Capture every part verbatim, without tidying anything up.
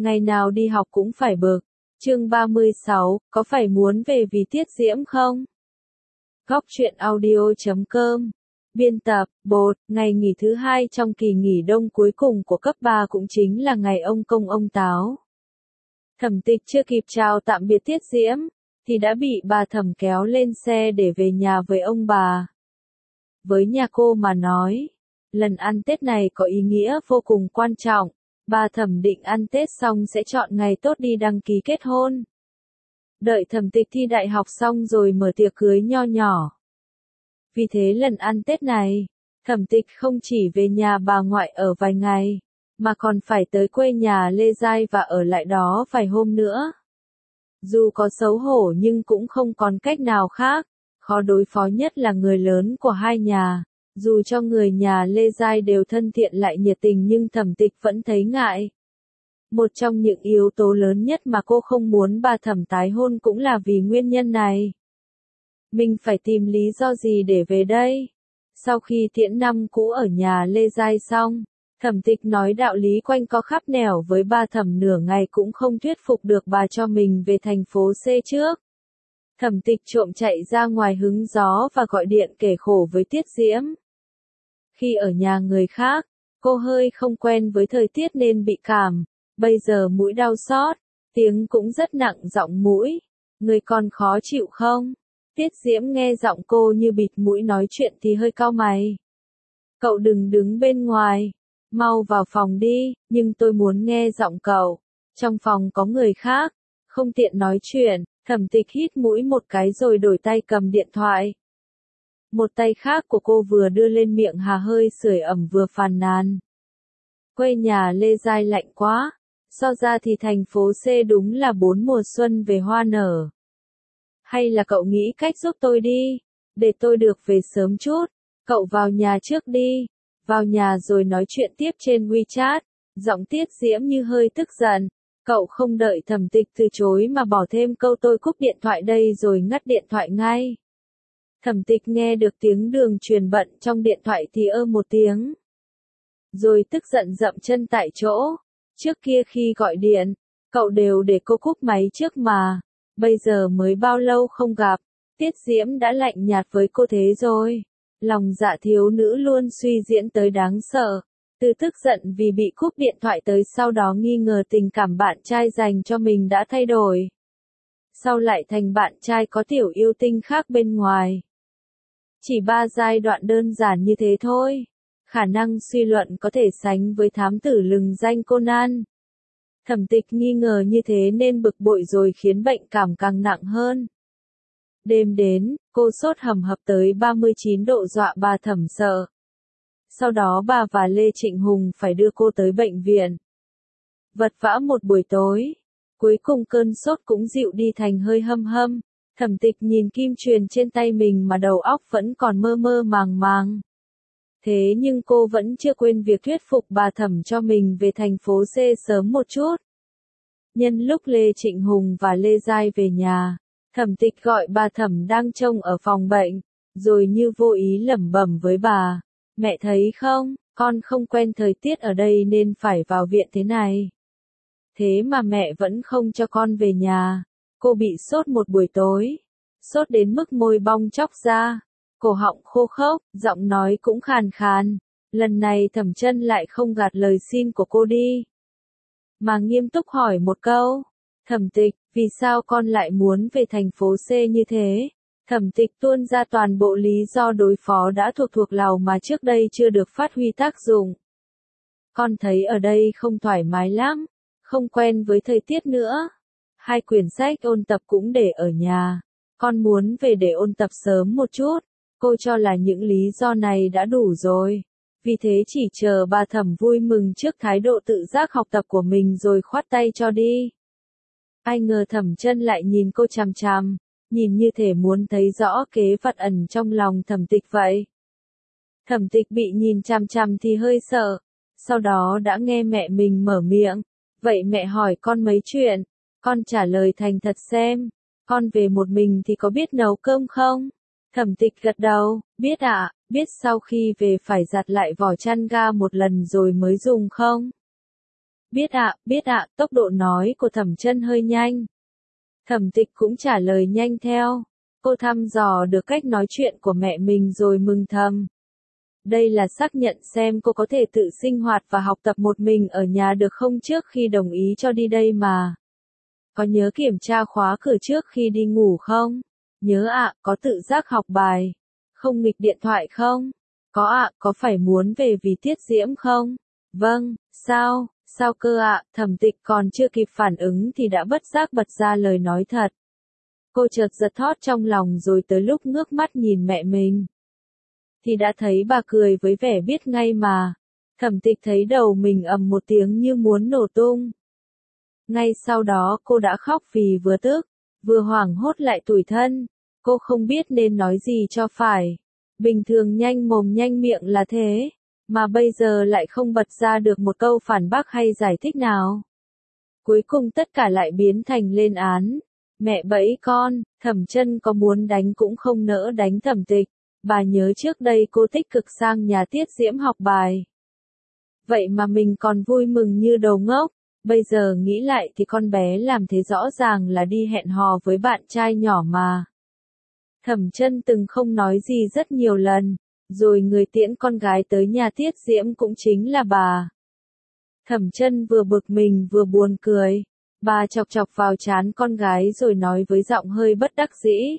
ngày nào đi học cũng phải bực. Chương ba mươi sáu, có phải muốn về vì Tiết Diễm không? Góc truyện audio chấm com. Biên tập, bột, ngày nghỉ thứ hai trong kỳ nghỉ đông cuối cùng của cấp ba cũng chính là ngày ông Công ông Táo. Thẩm Tịch chưa kịp chào tạm biệt Tiết Diễm, thì đã bị bà Thẩm kéo lên xe để về nhà với ông bà. Với nhà cô mà nói, lần ăn Tết này có ý nghĩa vô cùng quan trọng. Bà Thẩm định ăn Tết xong sẽ chọn ngày tốt đi đăng ký kết hôn. Đợi Thẩm Tịch thi đại học xong rồi mở tiệc cưới nho nhỏ. Vì thế lần ăn Tết này, Thẩm Tịch không chỉ về nhà bà ngoại ở vài ngày, mà còn phải tới quê nhà Lê Giai và ở lại đó vài hôm nữa. Dù có xấu hổ nhưng cũng không còn cách nào khác, khó đối phó nhất là người lớn của hai nhà. Dù cho người nhà Lê Giai đều thân thiện lại nhiệt tình nhưng Thẩm Tịch vẫn thấy ngại. Một trong những yếu tố lớn nhất mà cô không muốn bà Thẩm tái hôn cũng là vì nguyên nhân này. Mình phải tìm lý do gì để về đây? Sau khi tiễn năm cũ ở nhà Lê Giai xong, Thẩm Tịch nói đạo lý quanh co khắp nẻo với bà Thẩm nửa ngày cũng không thuyết phục được bà cho mình về thành phố C trước. Thẩm Tịch trộm chạy ra ngoài hứng gió và gọi điện kể khổ với Tiết Diễm. Khi ở nhà người khác, cô hơi không quen với thời tiết nên bị cảm, bây giờ mũi đau xót, tiếng cũng rất nặng giọng mũi. Người còn khó chịu không? Tiết Diễm nghe giọng cô như bịt mũi nói chuyện thì hơi cau mày. Cậu đừng đứng bên ngoài, mau vào phòng đi, nhưng tôi muốn nghe giọng cậu. Trong phòng có người khác, không tiện nói chuyện. Thẩm Tịch hít mũi một cái rồi đổi tay cầm điện thoại. Một tay khác của cô vừa đưa lên miệng hà hơi sưởi ẩm vừa phàn nàn. Quê nhà Lê Giai lạnh quá, so ra thì thành phố C đúng là bốn mùa xuân về hoa nở. Hay là cậu nghĩ cách giúp tôi đi, để tôi được về sớm chút, cậu vào nhà trước đi, vào nhà rồi nói chuyện tiếp trên WeChat, giọng Tiết Diễm như hơi tức giận. Cậu không đợi Thẩm Tịch từ chối mà bỏ thêm câu tôi cúp điện thoại đây rồi ngắt điện thoại ngay. Thẩm Tịch nghe được tiếng đường truyền bận trong điện thoại thì ơ một tiếng. Rồi tức giận dậm chân tại chỗ. Trước kia khi gọi điện, cậu đều để cô cúp máy trước mà. Bây giờ mới bao lâu không gặp, Tiết Diễm đã lạnh nhạt với cô thế rồi. Lòng dạ thiếu nữ luôn suy diễn tới đáng sợ. Từ tức giận vì bị cúp điện thoại tới sau đó nghi ngờ tình cảm bạn trai dành cho mình đã thay đổi. Sau lại thành bạn trai có tiểu yêu tinh khác bên ngoài. Chỉ ba giai đoạn đơn giản như thế thôi. Khả năng suy luận có thể sánh với thám tử lừng danh Conan. Thẩm Tịch nghi ngờ như thế nên bực bội rồi khiến bệnh cảm càng nặng hơn. Đêm đến, cô sốt hầm hập tới ba mươi chín độ dọa bà Thẩm sợ. Sau đó bà và Lê Trịnh Hùng phải đưa cô tới bệnh viện. Vật vã một buổi tối. Cuối cùng cơn sốt cũng dịu đi thành hơi hâm hâm. Thẩm Tịch nhìn kim truyền trên tay mình mà đầu óc vẫn còn mơ mơ màng màng. Thế nhưng cô vẫn chưa quên việc thuyết phục bà Thẩm cho mình về thành phố C sớm một chút. Nhân lúc Lê Trịnh Hùng và Lê Giai về nhà, Thẩm Tịch gọi bà Thẩm đang trông ở phòng bệnh, rồi như vô ý lẩm bẩm với bà. Mẹ thấy không, con không quen thời tiết ở đây nên phải vào viện thế này. Thế mà mẹ vẫn không cho con về nhà. Cô bị sốt một buổi tối. Sốt đến mức môi bong chóc ra. Cổ họng khô khốc, giọng nói cũng khàn khàn. Lần này Thẩm Chân lại không gạt lời xin của cô đi. Mà nghiêm túc hỏi một câu. Thẩm Tịch, vì sao con lại muốn về thành phố C như thế? Thẩm Tịch tuôn ra toàn bộ lý do đối phó đã thuộc thuộc lầu mà trước đây chưa được phát huy tác dụng. Con thấy ở đây không thoải mái lắm, không quen với thời tiết nữa. Hai quyển sách ôn tập cũng để ở nhà. Con muốn về để ôn tập sớm một chút. Cô cho là những lý do này đã đủ rồi. Vì thế chỉ chờ bà Thẩm vui mừng trước thái độ tự giác học tập của mình rồi khoát tay cho đi. Ai ngờ Thẩm Chân lại nhìn cô chằm chằm. Nhìn như thể muốn thấy rõ kế vật ẩn trong lòng Thẩm Tịch vậy. Thẩm Tịch bị nhìn chằm chằm thì hơi sợ. Sau đó đã nghe mẹ mình mở miệng. Vậy mẹ hỏi con mấy chuyện. Con trả lời thành thật xem. Con về một mình thì có biết nấu cơm không? Thẩm Tịch gật đầu. Biết ạ, biết sau khi về phải giặt lại vỏ chăn ga một lần rồi mới dùng không? Biết ạ, biết ạ, tốc độ nói của Thẩm Chân hơi nhanh. Thẩm Tịch cũng trả lời nhanh theo. Cô thăm dò được cách nói chuyện của mẹ mình rồi mừng thầm. Đây là xác nhận xem cô có thể tự sinh hoạt và học tập một mình ở nhà được không trước khi đồng ý cho đi đây mà. Có nhớ kiểm tra khóa cửa trước khi đi ngủ không? Nhớ ạ, có tự giác học bài. Không nghịch điện thoại không? Có ạ, có phải muốn về vì Tiết Diễm không? Vâng, sao, sao cơ ạ, Thẩm Tịch còn chưa kịp phản ứng thì đã bất giác bật ra lời nói thật. Cô chợt giật thót trong lòng rồi tới lúc ngước mắt nhìn mẹ mình. Thì đã thấy bà cười với vẻ biết ngay mà. Thẩm Tịch thấy đầu mình ầm một tiếng như muốn nổ tung. Ngay sau đó cô đã khóc vì vừa tức, vừa hoảng hốt lại tủi thân. Cô không biết nên nói gì cho phải. Bình thường nhanh mồm nhanh miệng là thế, mà bây giờ lại không bật ra được một câu phản bác hay giải thích nào. Cuối cùng tất cả lại biến thành lên án. Mẹ bẫy con, Thẩm Chân có muốn đánh cũng không nỡ đánh Thẩm Tịch. Bà nhớ trước đây cô tích cực sang nhà Tiết Diễm học bài. Vậy mà mình còn vui mừng như đầu ngốc. Bây giờ nghĩ lại thì con bé làm thế rõ ràng là đi hẹn hò với bạn trai nhỏ mà. Thẩm Chân từng không nói gì rất nhiều lần, rồi người tiễn con gái tới nhà Tiết Diễm cũng chính là bà. Thẩm Chân vừa bực mình vừa buồn cười, bà chọc chọc vào trán con gái rồi nói với giọng hơi bất đắc dĩ.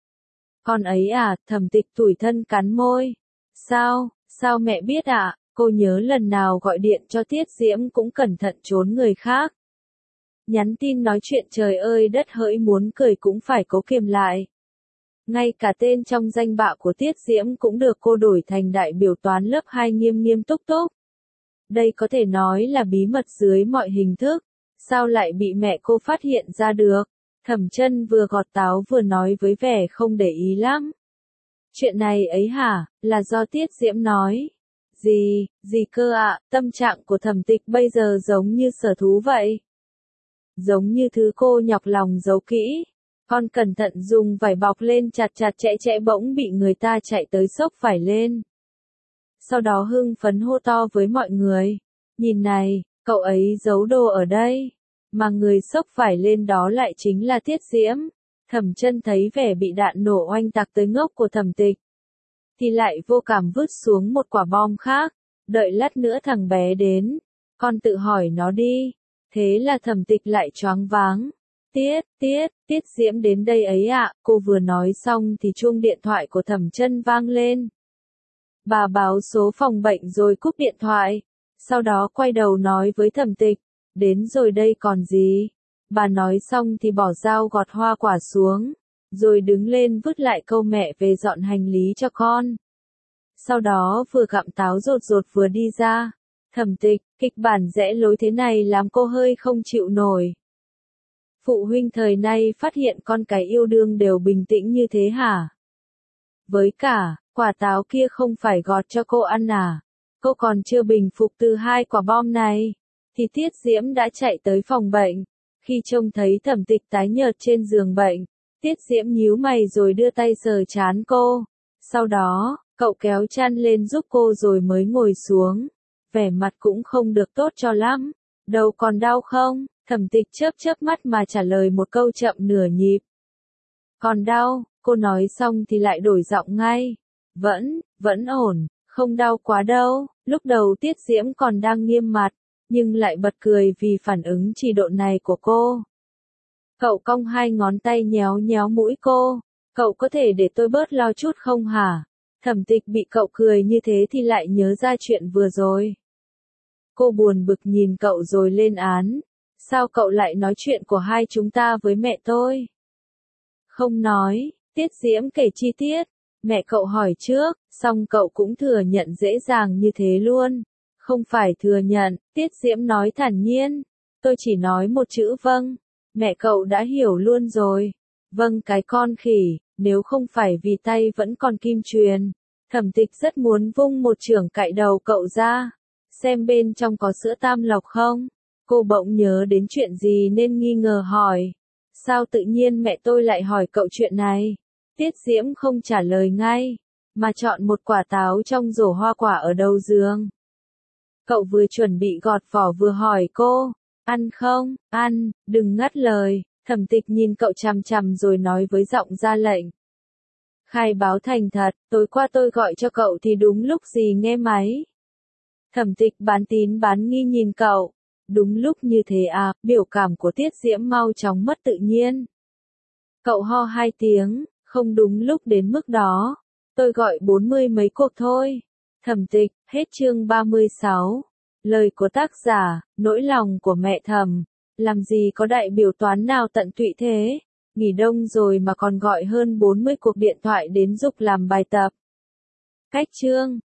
Con ấy à, Thẩm Tịch tủi thân cắn môi. Sao, sao mẹ biết ạ? À? Cô nhớ lần nào gọi điện cho Tiết Diễm cũng cẩn thận trốn người khác. Nhắn tin nói chuyện trời ơi đất hỡi muốn cười cũng phải cố kiềm lại. Ngay cả tên trong danh bạ của Tiết Diễm cũng được cô đổi thành đại biểu toán lớp hai nghiêm nghiêm túc túc. Đây có thể nói là bí mật dưới mọi hình thức, sao lại bị mẹ cô phát hiện ra được? Thẩm Chân vừa gọt táo vừa nói với vẻ không để ý lắm. Chuyện này ấy hả, là do Tiết Diễm nói. Gì, gì cơ ạ, à? Tâm trạng của Thẩm Tịch bây giờ giống như sở thú vậy. Giống như thứ cô nhọc lòng giấu kỹ. Con cẩn thận dùng vải bọc lên chặt chặt chẽ chẽ bỗng bị người ta chạy tới xốc phải lên. Sau đó hưng phấn hô to với mọi người. Nhìn này, cậu ấy giấu đồ ở đây. Mà người xốc phải lên đó lại chính là Tiết Diễm. Thẩm Chân thấy vẻ bị đạn nổ oanh tạc tới ngốc của Thẩm Tịch. Thì lại vô cảm vứt xuống một quả bom khác. Đợi lát nữa thằng bé đến. Con tự hỏi nó đi. Thế là Thẩm Tịch lại choáng váng. Tiết, Tiết, Tiết Diễm đến đây ấy ạ, à. Cô vừa nói xong thì chuông điện thoại của Thẩm Chân vang lên. Bà báo số phòng bệnh rồi cúp điện thoại. Sau đó quay đầu nói với Thẩm Tịch. Đến rồi đây còn gì? Bà nói xong thì bỏ dao gọt hoa quả xuống. Rồi đứng lên vứt lại câu mẹ về dọn hành lý cho con. Sau đó vừa gặm táo rột rột vừa đi ra. Thẩm Tịch, kịch bản rẽ lối thế này làm cô hơi không chịu nổi. Phụ huynh thời nay phát hiện con cái yêu đương đều bình tĩnh như thế hả? Với cả, quả táo kia không phải gọt cho cô ăn à? Cô còn chưa bình phục từ hai quả bom này. Thì Tiết Diễm đã chạy tới phòng bệnh. Khi trông thấy Thẩm Tịch tái nhợt trên giường bệnh, Tiết Diễm nhíu mày rồi đưa tay sờ trán cô. Sau đó, cậu kéo chăn lên giúp cô rồi mới ngồi xuống. Vẻ mặt cũng không được tốt cho lắm. Đầu còn đau không? Thẩm Tịch chớp chớp mắt mà trả lời một câu chậm nửa nhịp. Còn đau, cô nói xong thì lại đổi giọng ngay. Vẫn, vẫn ổn, không đau quá đâu. Lúc đầu Tiết Diễm còn đang nghiêm mặt, nhưng lại bật cười vì phản ứng trì độn này của cô. Cậu cong hai ngón tay nhéo nhéo mũi cô. Cậu có thể để tôi bớt lo chút không hả? Thẩm Tịch bị cậu cười như thế thì lại nhớ ra chuyện vừa rồi. Cô buồn bực nhìn cậu rồi lên án. Sao cậu lại nói chuyện của hai chúng ta với mẹ tôi? Không nói, Tiết Diễm kể chi tiết. Mẹ cậu hỏi trước, xong cậu cũng thừa nhận dễ dàng như thế luôn. Không phải thừa nhận, Tiết Diễm nói thản nhiên. Tôi chỉ nói một chữ vâng. Mẹ cậu đã hiểu luôn rồi. Vâng cái con khỉ, nếu không phải vì tay vẫn còn kim truyền. Thẩm Tịch rất muốn vung một chưởng cạy đầu cậu ra. Xem bên trong có sữa tam lộc không? Cô bỗng nhớ đến chuyện gì nên nghi ngờ hỏi. Sao tự nhiên mẹ tôi lại hỏi cậu chuyện này? Tiết Diễm không trả lời ngay, mà chọn một quả táo trong rổ hoa quả ở đầu giường. Cậu vừa chuẩn bị gọt vỏ vừa hỏi cô, ăn không, ăn, đừng ngắt lời. Thẩm Tịch nhìn cậu chằm chằm rồi nói với giọng ra lệnh. Khai báo thành thật, tối qua tôi gọi cho cậu thì đúng lúc gì nghe máy. Thẩm Tịch bán tín bán nghi nhìn cậu. Đúng lúc như thế à, biểu cảm của Tiết Diễm mau chóng mất tự nhiên. Cậu ho hai tiếng, không đúng lúc đến mức đó. Tôi gọi bốn mươi mấy cuộc thôi. Thẩm Tịch, hết chương ba mươi sáu. Lời của tác giả, nỗi lòng của mẹ Thẩm. Làm gì có đại biểu toán nào tận tụy thế? Nghỉ đông rồi mà còn gọi hơn bốn mươi cuộc điện thoại đến giục làm bài tập. Cách chương